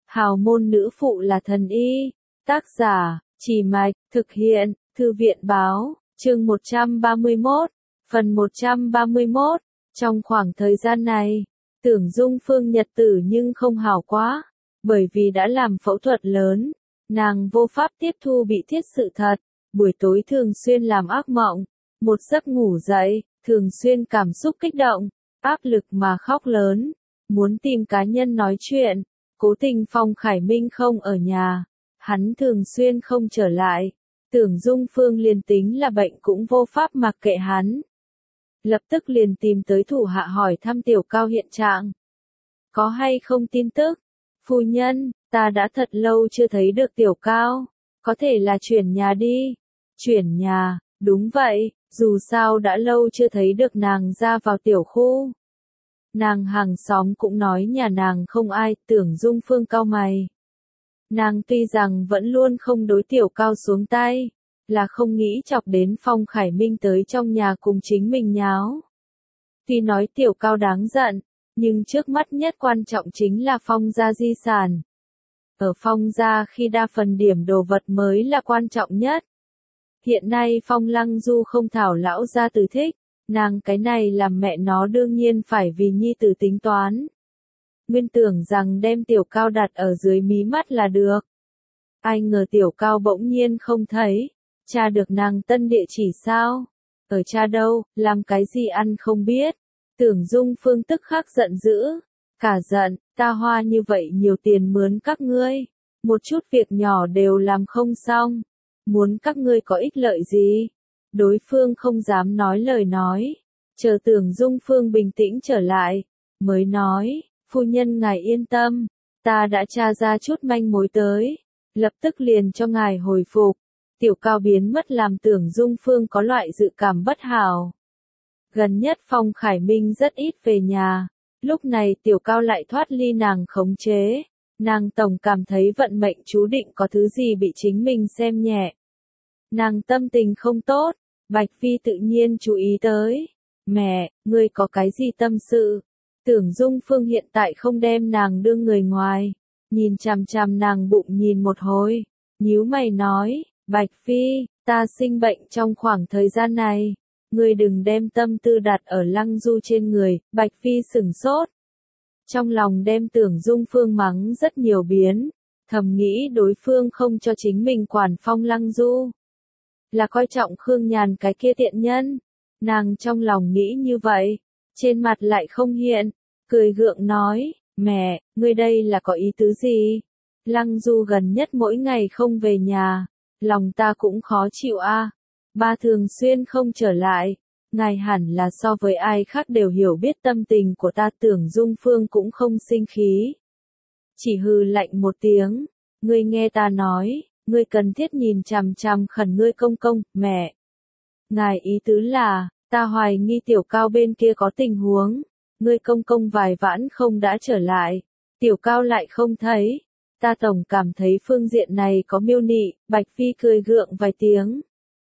Hào môn nữ phụ là thần y. Tác giả, Chỉ Mạch, thực hiện, Thư viện báo, chương 131, phần 131. Trong khoảng thời gian này, Tưởng Dung Phương nhật tử nhưng không hảo quá, bởi vì đã làm phẫu thuật lớn, nàng vô pháp tiếp thu bị thiết sự thật, buổi tối thường xuyên làm ác mộng, một giấc ngủ dậy, thường xuyên cảm xúc kích động, áp lực mà khóc lớn, muốn tìm cá nhân nói chuyện, cố tình Phong Khải Minh không ở nhà, hắn thường xuyên không trở lại, Tưởng Dung Phương liền tính là bệnh cũng vô pháp mặc kệ hắn. Lập tức liền tìm tới thủ hạ hỏi thăm Tiểu Cao hiện trạng. Có hay không tin tức? Phu nhân, ta đã thật lâu chưa thấy được Tiểu Cao, có thể là chuyển nhà đi. Chuyển nhà, đúng vậy, dù sao đã lâu chưa thấy được nàng ra vào tiểu khu. Nàng hàng xóm cũng nói nhà nàng không ai, Tưởng Dung Phương cau mày. Nàng tuy rằng vẫn luôn không đối Tiểu Cao xuống tay, là không nghĩ chọc đến Phong Khải Minh tới trong nhà cùng chính mình nháo. Tuy nói Tiểu Cao đáng giận, nhưng trước mắt nhất quan trọng chính là Phong gia di sản. Ở Phong gia khi đa phần điểm đồ vật mới là quan trọng nhất. Hiện nay Phong Lăng Du không thảo lão gia tử thích, nàng cái này làm mẹ nó đương nhiên phải vì nhi tử tính toán. Nguyên tưởng rằng đem Tiểu Cao đặt ở dưới mí mắt là được. Ai ngờ Tiểu Cao bỗng nhiên không thấy, tra được nàng tân địa chỉ sao? Ở cha đâu, làm cái gì ăn không biết. Tưởng Dung Phương tức khắc giận dữ, cả giận, ta hoa như vậy nhiều tiền mướn các ngươi, một chút việc nhỏ đều làm không xong, muốn các ngươi có ích lợi gì? Đối phương không dám nói lời nói, chờ Tưởng Dung Phương bình tĩnh trở lại, mới nói, phu nhân ngài yên tâm, ta đã tra ra chút manh mối tới, lập tức liền cho ngài hồi phục. Tiểu Cao biến mất làm Tưởng Dung Phương có loại dự cảm bất hảo. Gần nhất Phong Khải Minh rất ít về nhà, lúc này Tiểu Cao lại thoát ly nàng khống chế, nàng tổng cảm thấy vận mệnh chú định có thứ gì bị chính mình xem nhẹ. Nàng tâm tình không tốt, Bạch Phi tự nhiên chú ý tới. Mẹ, ngươi có cái gì tâm sự? Tưởng Dung Phương hiện tại không đem nàng đưa người ngoài, nhìn chằm chằm nàng bụng nhìn một hồi, nhíu mày nói, Bạch Phi, ta sinh bệnh trong khoảng thời gian này, ngươi đừng đem tâm tư đặt ở Lăng Du trên người. Bạch Phi sửng sốt, trong lòng đem Tưởng Dung Phương mắng rất nhiều biến, thầm nghĩ đối phương không cho chính mình quản Phong Lăng Du, là coi trọng Khương Nhàn cái kia tiện nhân. Nàng trong lòng nghĩ như vậy, trên mặt lại không hiện, cười gượng nói, mẹ, ngươi đây là có ý tứ gì? Lăng Du gần nhất mỗi ngày không về nhà, lòng ta cũng khó chịu a. Ba thường xuyên không trở lại, ngài hẳn là so với ai khác đều hiểu biết tâm tình của ta. Tưởng Dung Phương cũng không sinh khí, chỉ hừ lạnh một tiếng, ngươi nghe ta nói, ngươi cần thiết nhìn chằm chằm khẩn ngươi công công. Mẹ, ngài ý tứ là, ta hoài nghi Tiểu Cao bên kia có tình huống, ngươi công công vài vãn không đã trở lại, Tiểu Cao lại không thấy, ta tổng cảm thấy phương diện này có mưu nị. Bạch Phi cười gượng vài tiếng.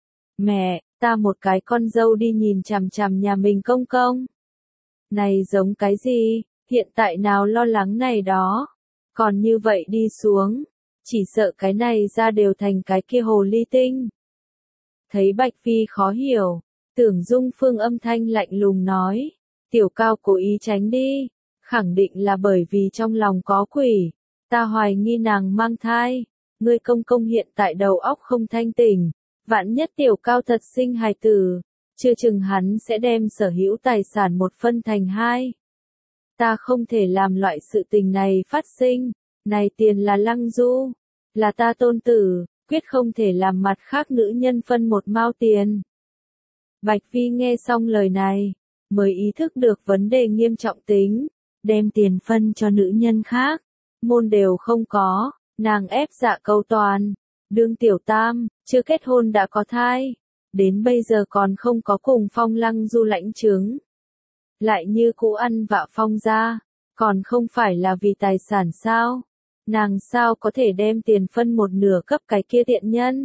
Mẹ, ta một cái con dâu đi nhìn chằm chằm nhà mình công công. Này giống cái gì, hiện tại nào lo lắng này đó, còn như vậy đi xuống, chỉ sợ cái này ra đều thành cái kia hồ ly tinh. Thấy Bạch Phi khó hiểu, Tưởng Dung Phương âm thanh lạnh lùng nói, Tiểu Cao cố ý tránh đi, khẳng định là bởi vì trong lòng có quỷ, ta hoài nghi nàng mang thai, ngươi công công hiện tại đầu óc không thanh tỉnh, vạn nhất Tiểu Cao thật sinh hài tử, chưa chừng hắn sẽ đem sở hữu tài sản một phân thành hai. Ta không thể làm loại sự tình này phát sinh, này tiền là Lăng Du, là ta tôn tử, quyết không thể làm mặt khác nữ nhân phân một mao tiền. Bạch Phi nghe xong lời này, mới ý thức được vấn đề nghiêm trọng tính, đem tiền phân cho nữ nhân khác, môn đều không có, nàng ép dạ cầu toàn, đương tiểu tam, chưa kết hôn đã có thai, đến bây giờ còn không có cùng Phong Lăng Du lãnh chứng. Lại như cũ ăn vạ Phong gia, còn không phải là vì tài sản sao? Nàng sao có thể đem tiền phân một nửa cấp cái kia tiện nhân?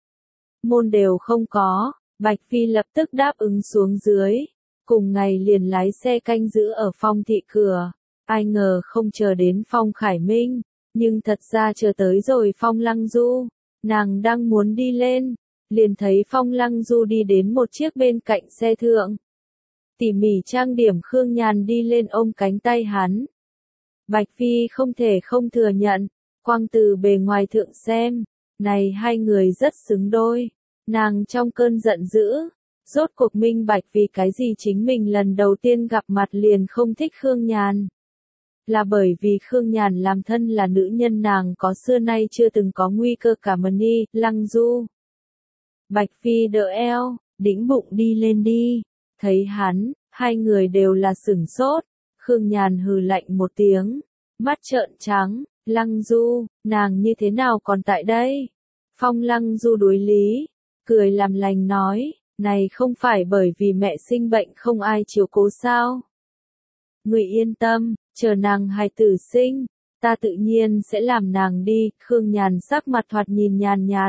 Môn đều không có, Bạch Phi lập tức đáp ứng xuống dưới, cùng ngày liền lái xe canh giữ ở Phong thị cửa, ai ngờ không chờ đến Phong Khải Minh, Nhưng thật ra chờ tới rồi Phong Lăng Du, nàng đang muốn đi lên, liền thấy Phong Lăng Du đi đến một chiếc bên cạnh xe thượng. Tỉ mỉ trang điểm Khương Nhàn đi lên ôm cánh tay hắn. Bạch Phi không thể không thừa nhận, quang từ bề ngoài thượng xem, này hai người rất xứng đôi. Nàng trong cơn giận dữ, rốt cuộc minh bạch vì cái gì chính mình lần đầu tiên gặp mặt liền không thích Khương Nhàn. Là bởi vì Khương Nhàn làm thân là nữ nhân nàng có xưa nay chưa từng có nguy cơ cả Mani, Lăng Du. Bạch Phi đỡ eo, đĩnh bụng đi lên đi. Thấy hắn, hai người đều là sửng sốt. Khương Nhàn hừ lạnh một tiếng, mắt trợn trắng, Lăng Du, nàng như thế nào còn tại đây? Phong Lăng Du đối lý, cười làm lành nói, này không phải bởi vì mẹ sinh bệnh không ai chiếu cố sao? Người yên tâm, chờ nàng hài tử sinh, ta tự nhiên sẽ làm nàng đi. Khương Nhàn sắc mặt thoạt nhìn nhàn nhạt.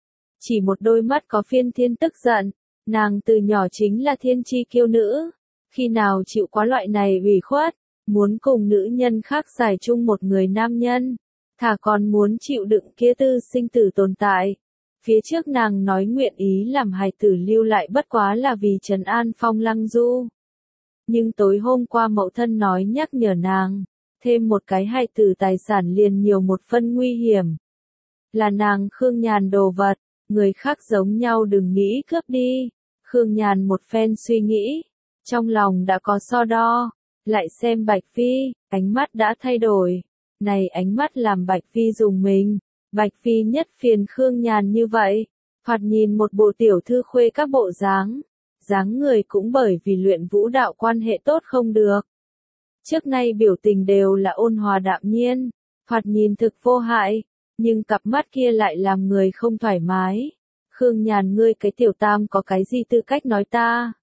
Chỉ một đôi mắt có phiên thiên tức giận, nàng từ nhỏ chính là thiên chi kiêu nữ, khi nào chịu quá loại này ủy khuất, muốn cùng nữ nhân khác giải chung một người nam nhân, thà còn muốn chịu đựng kia tư sinh tử tồn tại. Phía trước nàng nói nguyện ý làm hài tử lưu lại bất quá là vì trấn an Phong Lăng Du. Nhưng tối hôm qua mẫu thân nói nhắc nhở nàng, thêm một cái hài tử tài sản liền nhiều một phân nguy hiểm. Là nàng Khương Nhàn đồ vật, người khác giống nhau đừng nghĩ cướp đi. Khương Nhàn một phen suy nghĩ, trong lòng đã có so đo, lại xem Bạch Phi, ánh mắt đã thay đổi. Này ánh mắt làm Bạch Phi dùng mình, Bạch Phi nhất phiền Khương Nhàn như vậy, thoạt nhìn một bộ tiểu thư khuê các bộ dáng người cũng bởi vì luyện vũ đạo quan hệ tốt không được. Trước nay biểu tình đều là ôn hòa đạm nhiên, thoạt nhìn thực vô hại, nhưng cặp mắt kia lại làm người không thoải mái. Khương Nhàn ngươi cái tiểu tam có cái gì tư cách nói ta?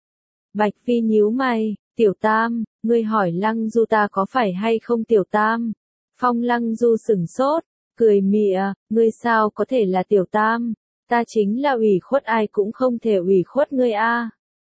Bạch Phi nhíu mày, tiểu tam, ngươi hỏi Lăng Du ta có phải hay không tiểu tam? Phong Lăng Du sửng sốt, cười mỉa, ngươi sao có thể là tiểu tam? Ta chính là ủy khuất ai cũng không thể ủy khuất ngươi a.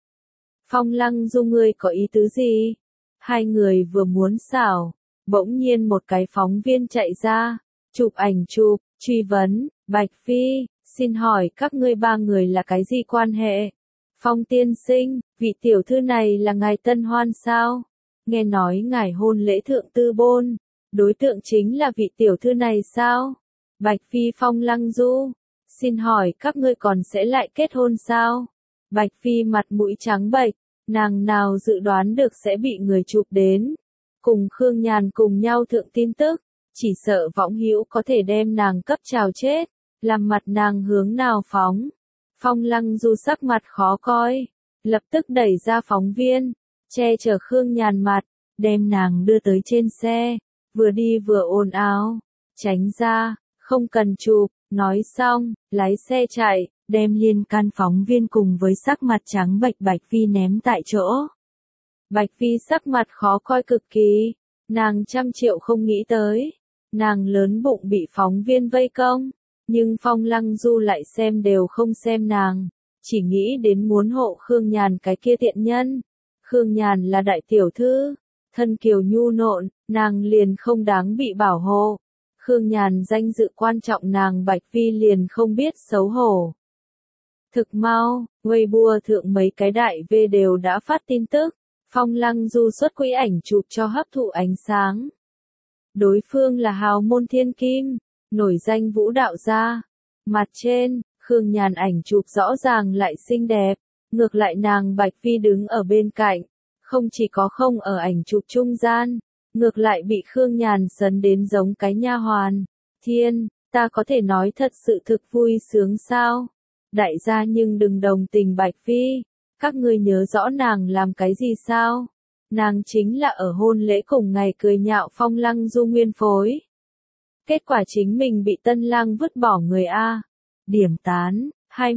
Phong Lăng Du ngươi có ý tứ gì? Hai người vừa muốn xảo, bỗng nhiên một cái phóng viên chạy ra, chụp ảnh chụp, truy vấn, Bạch Phi, xin hỏi các ngươi ba người là cái gì quan hệ? Phong tiên sinh, vị tiểu thư này là ngài tân hoan sao? Nghe nói ngài hôn lễ thượng tư bôn, đối tượng chính là vị tiểu thư này sao? Bạch Phi Phong Lăng Du, xin hỏi các ngươi còn sẽ lại kết hôn sao? Bạch Phi mặt mũi trắng bệch, nàng nào dự đoán được sẽ bị người chụp đến. Cùng Khương Nhàn cùng nhau thượng tin tức, chỉ sợ võng hữu có thể đem nàng cấp trào chết, làm mặt nàng hướng nào phóng. Phong Lăng Du sắc mặt khó coi, lập tức đẩy ra phóng viên, che chở Khương Nhàn mặt, đem nàng đưa tới trên xe, vừa đi vừa ồn ào, tránh ra, không cần chụp, nói xong, lái xe chạy, đem liên can phóng viên cùng với sắc mặt trắng bệch Bạch Phi ném tại chỗ. Bạch Phi sắc mặt khó coi cực kỳ, nàng 100 triệu không nghĩ tới, nàng lớn bụng bị phóng viên vây công, nhưng Phong Lăng Du lại xem đều không xem nàng, chỉ nghĩ đến muốn hộ Khương Nhàn cái kia tiện nhân. Khương Nhàn là đại tiểu thư, thân kiều nhu nộn, nàng liền không đáng bị bảo hộ. Khương Nhàn danh dự quan trọng nàng Bạch Phi liền không biết xấu hổ. Thực mau, Weibo thượng mấy cái đại V đều đã phát tin tức, Phong Lăng Du xuất quỹ ảnh chụp cho hấp thụ ánh sáng. Đối phương là hào môn thiên kim, nổi danh vũ đạo gia. Mặt trên, Khương Nhàn ảnh chụp rõ ràng lại xinh đẹp, ngược lại nàng Bạch Phi đứng ở bên cạnh, không chỉ có không ở ảnh chụp trung gian, ngược lại bị Khương Nhàn sấn đến giống cái nha hoàn. Thiên, ta có thể nói thật sự thực vui sướng sao? Đại gia nhưng đừng đồng tình Bạch Phi, các ngươi nhớ rõ nàng làm cái gì sao? Nàng chính là ở hôn lễ cùng ngày cười nhạo Phong Lăng Du nguyên phối. Kết quả chính mình bị tân lang vứt bỏ người A. Điểm tán,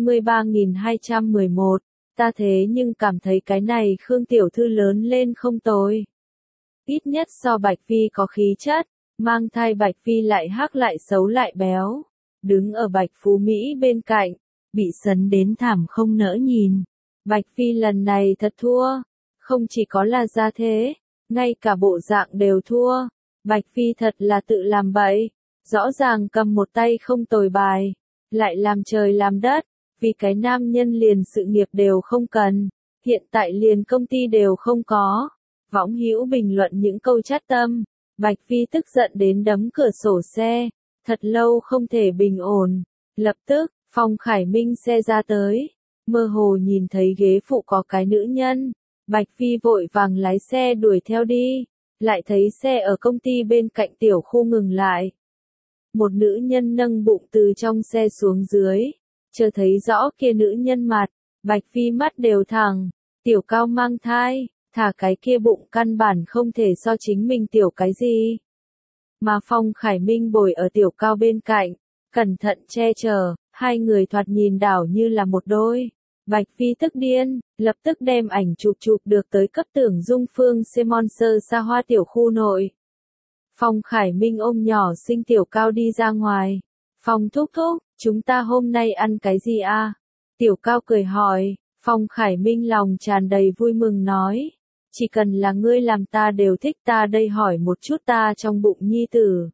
23.211, ta thế nhưng cảm thấy cái này Khương tiểu thư lớn lên không tồi. Ít nhất so Bạch Phi có khí chất, mang thai Bạch Phi lại hắc lại xấu lại béo. Đứng ở Bạch Phú Mỹ bên cạnh, bị sấn đến thảm không nỡ nhìn. Bạch Phi lần này thật thua, không chỉ có là gia thế, ngay cả bộ dạng đều thua. Bạch Phi thật là tự làm bậy, rõ ràng cầm một tay không tồi bài, lại làm trời làm đất, vì cái nam nhân liền sự nghiệp đều không cần, hiện tại liền công ty đều không có. Võng Hữu bình luận những câu chát tâm, Bạch Phi tức giận đến đấm cửa sổ xe, thật lâu không thể bình ổn. Lập tức, Phong Khải Minh xe ra tới, mơ hồ nhìn thấy ghế phụ có cái nữ nhân, Bạch Phi vội vàng lái xe đuổi theo đi, lại thấy xe ở công ty bên cạnh tiểu khu ngừng lại. Một nữ nhân nâng bụng từ trong xe xuống dưới, chưa thấy rõ kia nữ nhân mặt, Bạch Phi mắt đều thẳng, tiểu cao mang thai, thả cái kia bụng căn bản không thể so chính mình tiểu cái gì. Mà Phong Khải Minh bồi ở tiểu cao bên cạnh, cẩn thận che chở, hai người thoạt nhìn đảo như là một đôi. Bạch Phi tức điên, lập tức đem ảnh chụp được tới cấp Tưởng Dung Phương Semonser xa hoa tiểu khu nội. Phong Khải Minh ôm nhỏ xinh tiểu cao đi ra ngoài. Phong thúc thúc, chúng ta hôm nay ăn cái gì a? Tiểu cao cười hỏi, Phong Khải Minh lòng tràn đầy vui mừng nói. Chỉ cần là ngươi làm ta đều thích, ta đây hỏi một chút ta trong bụng nhi tử.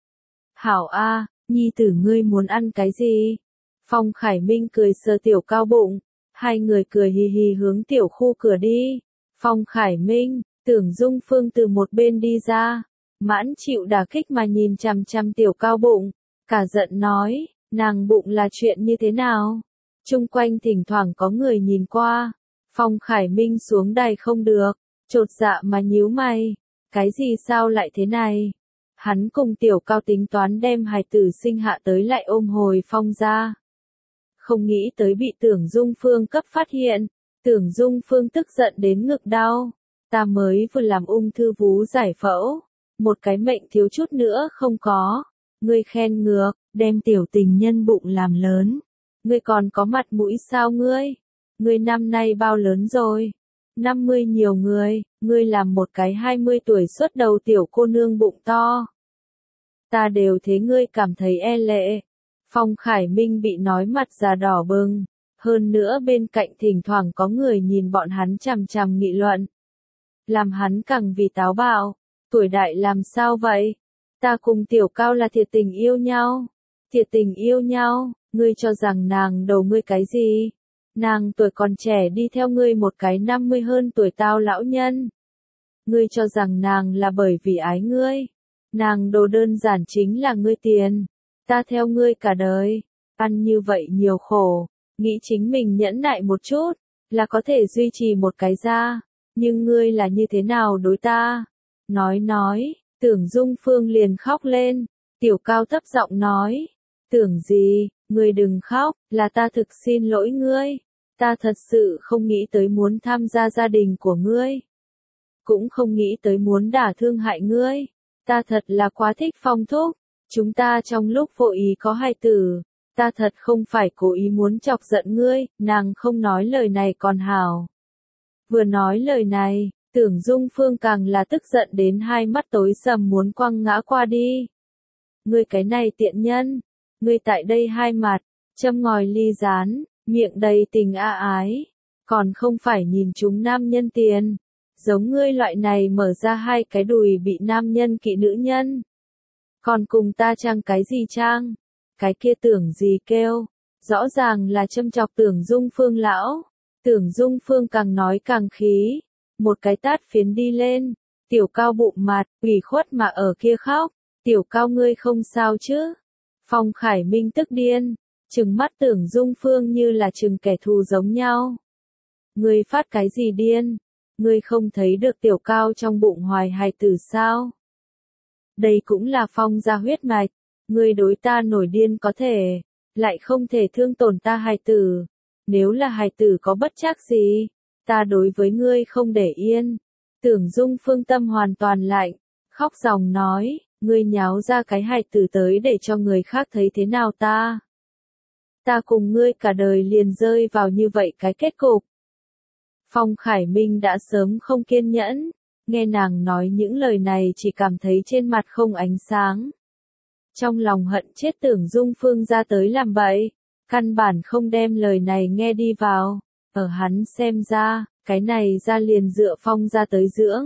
Hảo a, nhi tử ngươi muốn ăn cái gì? Phong Khải Minh cười sờ tiểu cao bụng, hai người cười hì hì hướng tiểu khu cửa đi. Phong Khải Minh, Tưởng Dung Phương từ một bên đi ra, mãn chịu đả kích mà nhìn chằm chằm tiểu cao bụng, cả giận nói, nàng bụng là chuyện như thế nào? Chung quanh thỉnh thoảng có người nhìn qua, Phong Khải Minh xuống đài không được, chột dạ mà nhíu mày, cái gì sao lại thế này? Hắn cùng tiểu cao tính toán đem hài tử sinh hạ tới lại ôm hồi Phong ra. Không nghĩ tới bị Tưởng Dung Phương cấp phát hiện, Tưởng Dung Phương tức giận đến ngực đau, ta mới vừa làm ung thư vú giải phẫu, một cái mệnh thiếu chút nữa không có, ngươi khen ngược, đem tiểu tình nhân bụng làm lớn, ngươi còn có mặt mũi sao ngươi? Ngươi năm nay bao lớn rồi? 50 nhiều người, ngươi làm một cái 20 tuổi xuất đầu tiểu cô nương bụng to. Ta đều thế ngươi cảm thấy e lệ. Phong Khải Minh bị nói mặt già đỏ bừng, hơn nữa bên cạnh thỉnh thoảng có người nhìn bọn hắn chằm chằm nghị luận. Làm hắn càng vì táo bạo, tuổi đại làm sao vậy? Ta cùng tiểu cao là thiệt tình yêu nhau. Thiệt tình yêu nhau, ngươi cho rằng nàng đầu ngươi cái gì? Nàng tuổi còn trẻ đi theo ngươi một cái 50 hơn tuổi tao lão nhân. Ngươi cho rằng nàng là bởi vì ái ngươi. Nàng đồ đơn giản chính là ngươi tiền. Ta theo ngươi cả đời, ăn như vậy nhiều khổ, nghĩ chính mình nhẫn nại một chút, là có thể duy trì một cái gia, nhưng ngươi là như thế nào đối ta? Nói, Tưởng Dung Phương liền khóc lên, tiểu cao thấp giọng nói, tưởng gì, ngươi đừng khóc, là ta thực xin lỗi ngươi, ta thật sự không nghĩ tới muốn tham gia gia đình của ngươi, cũng không nghĩ tới muốn đả thương hại ngươi, ta thật là quá thích Phong thúc. Chúng ta trong lúc vô ý có hài tử, ta thật không phải cố ý muốn chọc giận ngươi, nàng không nói lời này còn hảo. Vừa nói lời này, Tưởng Dung Phương càng là tức giận đến hai mắt tối sầm muốn quăng ngã qua đi. Ngươi cái này tiện nhân, ngươi tại đây hai mặt, châm ngòi ly rán, miệng đầy tình ái, còn không phải nhìn chúng nam nhân tiền. Giống ngươi loại này mở ra hai cái đùi bị nam nhân kỵ nữ nhân. Còn cùng ta trang cái gì trang? Cái kia tưởng gì kêu? Rõ ràng là châm chọc Tưởng Dung Phương lão. Tưởng Dung Phương càng nói càng khí. Một cái tát phiến đi lên. Tiểu cao bụng mặt, ủy khuất mà ở kia khóc. Tiểu cao ngươi không sao chứ? Phong Khải Minh tức điên. Trừng mắt Tưởng Dung Phương như là trừng kẻ thù giống nhau. Ngươi phát cái gì điên? Ngươi không thấy được tiểu cao trong bụng hoài hài tử sao? Đây cũng là Phong gia huyết mạch, ngươi đối ta nổi điên có thể, lại không thể thương tổn ta hài tử. Nếu là hài tử có bất trắc gì, ta đối với ngươi không để yên. Tưởng Dung Phương tâm hoàn toàn lạnh, khóc ròng nói, ngươi nháo ra cái hài tử tới để cho người khác thấy thế nào ta? Ta cùng ngươi cả đời liền rơi vào như vậy cái kết cục. Phong Khải Minh đã sớm không kiên nhẫn. Nghe nàng nói những lời này chỉ cảm thấy trên mặt không ánh sáng. Trong lòng hận chết Tưởng Dung Phương ra tới làm bậy, căn bản không đem lời này nghe đi vào. Ở hắn xem ra, cái này ra liền dựa Phong ra tới dưỡng.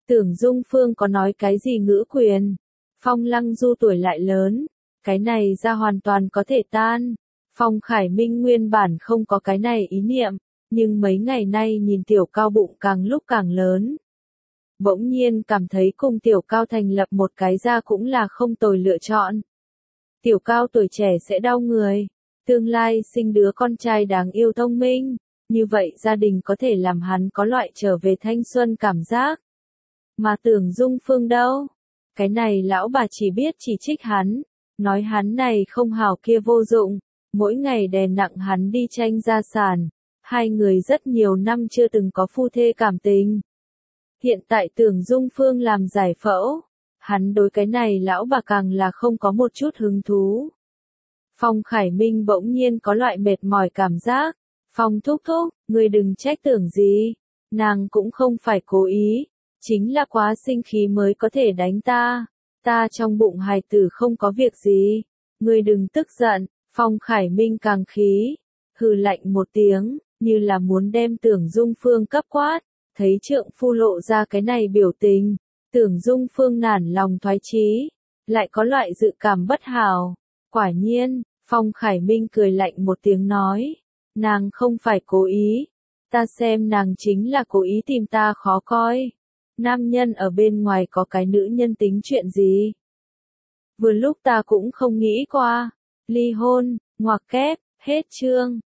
Tưởng Dung Phương có nói cái gì ngữ quyền. Phong Lăng Du tuổi lại lớn, cái này ra hoàn toàn có thể tan. Phong Khải Minh nguyên bản không có cái này ý niệm, nhưng mấy ngày nay nhìn Tiểu Cao bụng càng lúc càng lớn. Bỗng nhiên cảm thấy cùng Tiểu Cao thành lập một cái gia cũng là không tồi lựa chọn. Tiểu Cao tuổi trẻ sẽ đau người, tương lai sinh đứa con trai đáng yêu thông minh, như vậy gia đình có thể làm hắn có loại trở về thanh xuân cảm giác. Mà Tưởng Dung Phương đâu? Cái này lão bà chỉ biết chỉ trích hắn, nói hắn này không hảo kia vô dụng, mỗi ngày đè nặng hắn đi tranh gia sản. Hai người rất nhiều năm chưa từng có phu thê cảm tình. Hiện tại Tưởng Dung Phương làm giải phẫu, hắn đối cái này lão bà càng là không có một chút hứng thú. Phong Khải Minh bỗng nhiên có loại mệt mỏi cảm giác. Phong thúc thúc, ngươi đừng trách Tưởng gì, nàng cũng không phải cố ý, chính là quá sinh khí mới có thể đánh ta. Ta trong bụng hài tử không có việc gì, ngươi đừng tức giận. Phong Khải Minh càng khí, hừ lạnh một tiếng, như là muốn đem Tưởng Dung Phương cấp quát. Thấy trượng phu lộ ra cái này biểu tình, Tưởng Dung Phương nản lòng thoái chí, lại có loại dự cảm bất hảo. Quả nhiên, Phong Khải Minh cười lạnh một tiếng nói, nàng không phải cố ý, ta xem nàng chính là cố ý tìm ta khó coi. Nam nhân ở bên ngoài có cái nữ nhân tính chuyện gì? Vừa lúc ta cũng không nghĩ qua. Ly hôn, ngoặc kép, hết chương.